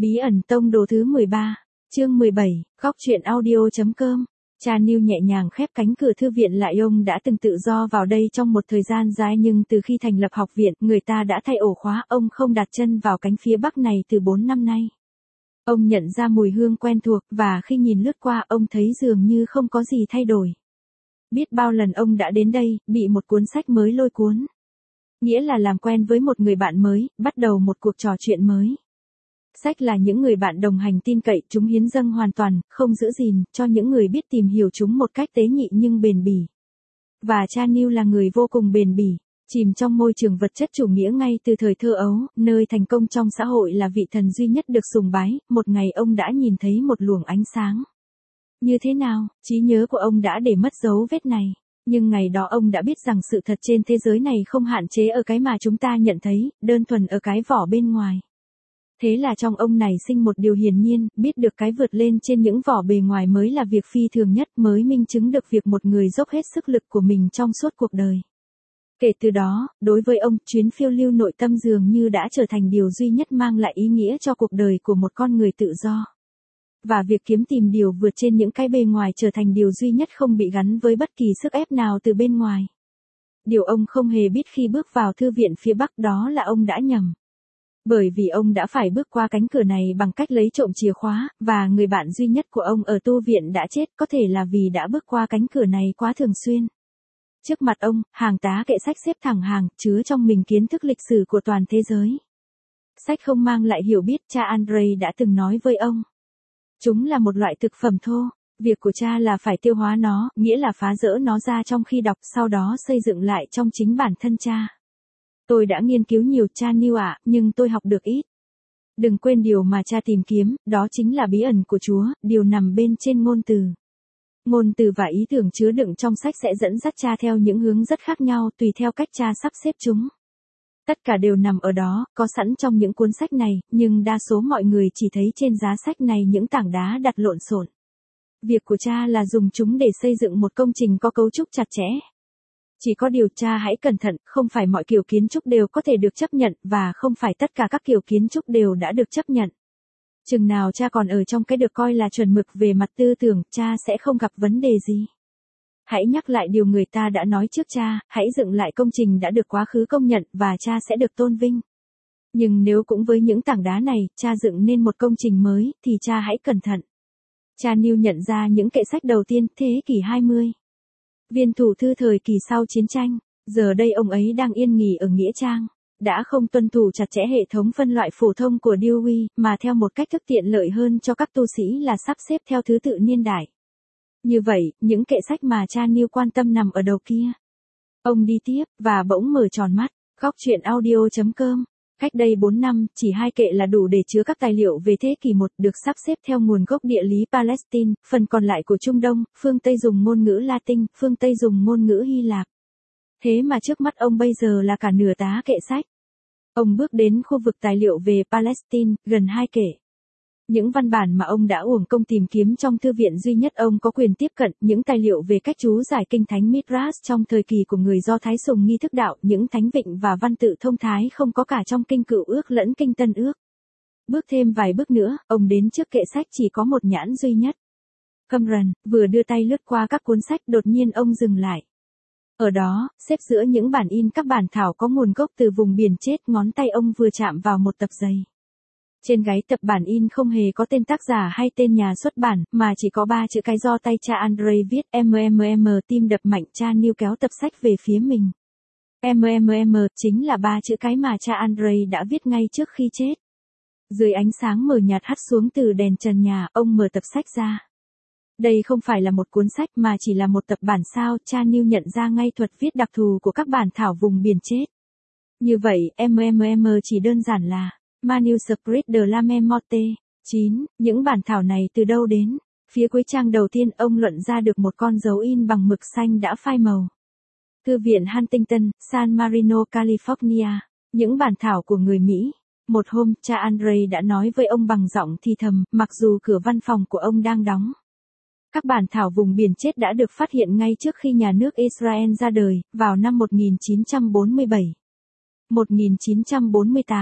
Bí ẩn tông đồ thứ 13, chương 17, góc truyện audio.com. Cha Neil nhẹ nhàng khép cánh cửa thư viện lại. Ông đã từng tự do vào đây trong một thời gian dài, nhưng từ khi thành lập học viện, người ta đã thay ổ khóa, ông không đặt chân vào cánh phía bắc này từ 4 năm nay. Ông nhận ra mùi hương quen thuộc, và khi nhìn lướt qua, ông thấy dường như không có gì thay đổi. Biết bao lần ông đã đến đây, bị một cuốn sách mới lôi cuốn. Nghĩa là làm quen với một người bạn mới, bắt đầu một cuộc trò chuyện mới. Sách là những người bạn đồng hành tin cậy, chúng hiến dâng hoàn toàn, không giữ gìn, cho những người biết tìm hiểu chúng một cách tế nhị nhưng bền bỉ. Và cha Neil là người vô cùng bền bỉ, chìm trong môi trường vật chất chủ nghĩa ngay từ thời thơ ấu, nơi thành công trong xã hội là vị thần duy nhất được sùng bái. Một ngày ông đã nhìn thấy một luồng ánh sáng. Như thế nào, trí nhớ của ông đã để mất dấu vết này. Nhưng ngày đó ông đã biết rằng sự thật trên thế giới này không hạn chế ở cái mà chúng ta nhận thấy, đơn thuần ở cái vỏ bên ngoài. Thế là trong ông này sinh một điều hiển nhiên, biết được cái vượt lên trên những vỏ bề ngoài mới là việc phi thường nhất, mới minh chứng được việc một người dốc hết sức lực của mình trong suốt cuộc đời. Kể từ đó, đối với ông, chuyến phiêu lưu nội tâm dường như đã trở thành điều duy nhất mang lại ý nghĩa cho cuộc đời của một con người tự do. Và việc kiếm tìm điều vượt trên những cái bề ngoài trở thành điều duy nhất không bị gắn với bất kỳ sức ép nào từ bên ngoài. Điều ông không hề biết khi bước vào thư viện phía Bắc đó là ông đã nhầm. Bởi vì ông đã phải bước qua cánh cửa này bằng cách lấy trộm chìa khóa, và người bạn duy nhất của ông ở tu viện đã chết, có thể là vì đã bước qua cánh cửa này quá thường xuyên. Trước mặt ông, hàng tá kệ sách xếp thẳng hàng, chứa trong mình kiến thức lịch sử của toàn thế giới. Sách không mang lại hiểu biết, cha Andrei đã từng nói với ông. Chúng là một loại thực phẩm thô, việc của cha là phải tiêu hóa nó, nghĩa là phá rỡ nó ra trong khi đọc, sau đó xây dựng lại trong chính bản thân cha. Tôi đã nghiên cứu nhiều, cha Neil ạ, nhưng tôi học được ít. Đừng quên điều mà cha tìm kiếm, đó chính là bí ẩn của Chúa, điều nằm bên trên ngôn từ. Ngôn từ và ý tưởng chứa đựng trong sách sẽ dẫn dắt cha theo những hướng rất khác nhau tùy theo cách cha sắp xếp chúng. Tất cả đều nằm ở đó, có sẵn trong những cuốn sách này, nhưng đa số mọi người chỉ thấy trên giá sách này những tảng đá đặt lộn xộn. Việc của cha là dùng chúng để xây dựng một công trình có cấu trúc chặt chẽ. Chỉ có điều cha hãy cẩn thận, không phải mọi kiểu kiến trúc đều có thể được chấp nhận, và không phải tất cả các kiểu kiến trúc đều đã được chấp nhận. Chừng nào cha còn ở trong cái được coi là chuẩn mực về mặt tư tưởng, cha sẽ không gặp vấn đề gì. Hãy nhắc lại điều người ta đã nói trước cha, hãy dựng lại công trình đã được quá khứ công nhận, và cha sẽ được tôn vinh. Nhưng nếu cũng với những tảng đá này, cha dựng nên một công trình mới, thì cha hãy cẩn thận. Cha Neil nhận ra những kệ sách đầu tiên, thế kỷ 20. Viên thủ thư thời kỳ sau chiến tranh, giờ đây ông ấy đang yên nghỉ ở Nghĩa Trang, đã không tuân thủ chặt chẽ hệ thống phân loại phổ thông của Dewey, mà theo một cách thức tiện lợi hơn cho các tu sĩ là sắp xếp theo thứ tự niên đại. Như vậy, những kệ sách mà cha Neil quan tâm nằm ở đầu kia. Ông đi tiếp, và bỗng mở tròn mắt, góc truyện audio.com. Cách đây 4 năm, chỉ 2 kệ là đủ để chứa các tài liệu về thế kỷ 1 được sắp xếp theo nguồn gốc địa lý Palestine, phần còn lại của Trung Đông, phương Tây dùng ngôn ngữ Latin, phương Tây dùng ngôn ngữ Hy Lạp. Thế mà trước mắt ông bây giờ là cả nửa tá kệ sách. Ông bước đến khu vực tài liệu về Palestine, gần 2 kệ. Những văn bản mà ông đã uổng công tìm kiếm trong thư viện duy nhất ông có quyền tiếp cận, những tài liệu về cách chú giải kinh thánh Midrash trong thời kỳ của người Do Thái sùng nghi thức đạo, những thánh vịnh và văn tự thông thái không có cả trong kinh Cựu Ước lẫn kinh Tân Ước. Bước thêm vài bước nữa, ông đến trước kệ sách chỉ có một nhãn duy nhất. Qumran, vừa đưa tay lướt qua các cuốn sách, đột nhiên ông dừng lại. Ở đó, xếp giữa những bản in các bản thảo có nguồn gốc từ vùng biển chết, ngón tay ông vừa chạm vào một tập dày. Trên gáy tập bản in không hề có tên tác giả hay tên nhà xuất bản, mà chỉ có 3 chữ cái do tay cha Andrei viết, tim đập mạnh. Cha Neil kéo tập sách về phía mình. Chính là 3 chữ cái mà cha Andrei đã viết ngay trước khi chết. Dưới ánh sáng mờ nhạt hắt xuống từ đèn trần nhà, ông mở tập sách ra. Đây không phải là một cuốn sách mà chỉ là một tập bản sao, cha Neil nhận ra ngay thuật viết đặc thù của các bản thảo vùng biển chết. Như vậy, chỉ đơn giản là Manuscript de la Morte. 9. Những bản thảo này từ đâu đến? Phía cuối trang đầu tiên ông luận ra được một con dấu in bằng mực xanh đã phai màu. Thư viện Huntington, San Marino, California. Những bản thảo của người Mỹ. Một hôm, cha Andrei đã nói với ông bằng giọng thì thầm, mặc dù cửa văn phòng của ông đang đóng. Các bản thảo vùng biển chết đã được phát hiện ngay trước khi nhà nước Israel ra đời, vào năm 1947. 1948.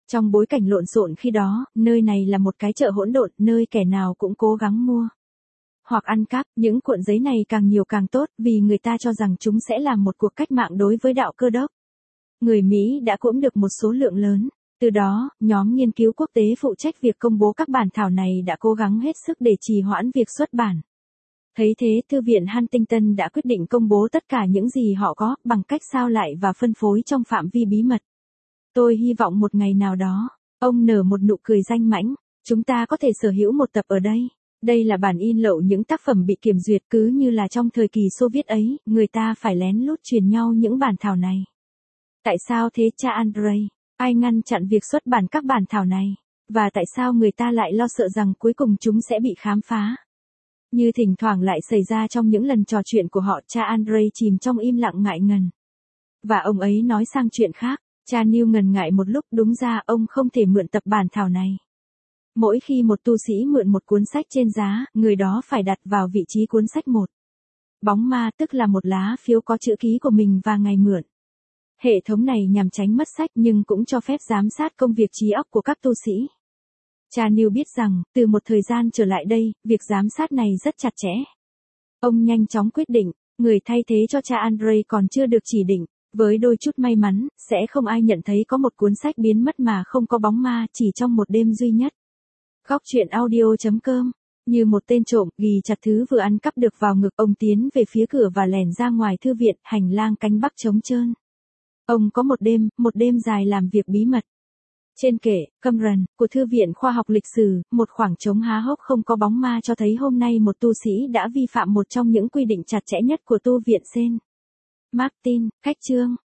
Trong bối cảnh lộn xộn khi đó, nơi này là một cái chợ hỗn độn, nơi kẻ nào cũng cố gắng mua hoặc ăn cắp, những cuộn giấy này càng nhiều càng tốt, vì người ta cho rằng chúng sẽ là một cuộc cách mạng đối với đạo Cơ đốc. Người Mỹ đã cũng được một số lượng lớn. Từ đó, nhóm nghiên cứu quốc tế phụ trách việc công bố các bản thảo này đã cố gắng hết sức để trì hoãn việc xuất bản. Thấy thế, Thư viện Huntington đã quyết định công bố tất cả những gì họ có, bằng cách sao lại và phân phối trong phạm vi bí mật. Tôi hy vọng một ngày nào đó, ông nở một nụ cười danh mãnh, chúng ta có thể sở hữu một tập ở đây. Đây là bản in lậu những tác phẩm bị kiểm duyệt, cứ như là trong thời kỳ Xô Viết ấy, người ta phải lén lút truyền nhau những bản thảo này. Tại sao thế cha Andrei? Ai ngăn chặn việc xuất bản các bản thảo này? Và tại sao người ta lại lo sợ rằng cuối cùng chúng sẽ bị khám phá? Như thỉnh thoảng lại xảy ra trong những lần trò chuyện của họ, cha Andrei chìm trong im lặng ngại ngần. Và ông ấy nói sang chuyện khác, cha Neil ngần ngại một lúc, đúng ra ông không thể mượn tập bản thảo này. Mỗi khi một tu sĩ mượn một cuốn sách trên giá, người đó phải đặt vào vị trí cuốn sách một bóng ma, tức là một lá phiếu có chữ ký của mình và ngày mượn. Hệ thống này nhằm tránh mất sách nhưng cũng cho phép giám sát công việc trí óc của các tu sĩ. Cha Neil biết rằng, từ một thời gian trở lại đây, việc giám sát này rất chặt chẽ. Ông nhanh chóng quyết định, người thay thế cho cha Andrei còn chưa được chỉ định. Với đôi chút may mắn, sẽ không ai nhận thấy có một cuốn sách biến mất mà không có bóng ma chỉ trong một đêm duy nhất. Góc truyện audio.com. Như một tên trộm, ghì chặt thứ vừa ăn cắp được vào ngực, ông tiến về phía cửa và lẻn ra ngoài thư viện, hành lang cánh bắc trống trơn. Ông có một đêm dài làm việc bí mật. Trên kệ, Qumran, của Thư viện Khoa học Lịch sử, một khoảng trống há hốc không có bóng ma cho thấy hôm nay một tu sĩ đã vi phạm một trong những quy định chặt chẽ nhất của tu viện Saint Martin, khách chương.